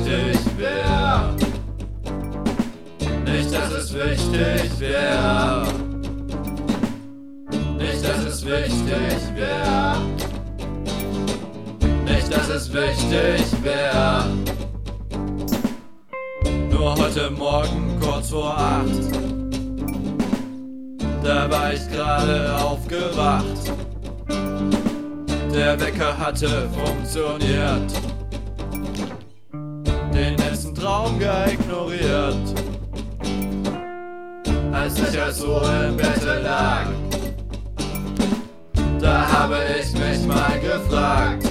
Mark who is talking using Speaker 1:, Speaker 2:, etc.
Speaker 1: wichtig wäre. Nicht, dass es wichtig wäre. Nicht, dass es wichtig wäre. Nicht, dass es wichtig wäre. Nur heute Morgen kurz vor 8, da war ich gerade aufgewacht. Der Wecker hatte funktioniert, den letzten Traum ignoriert. Als ich so im Bett lag, da habe ich mich mal gefragt,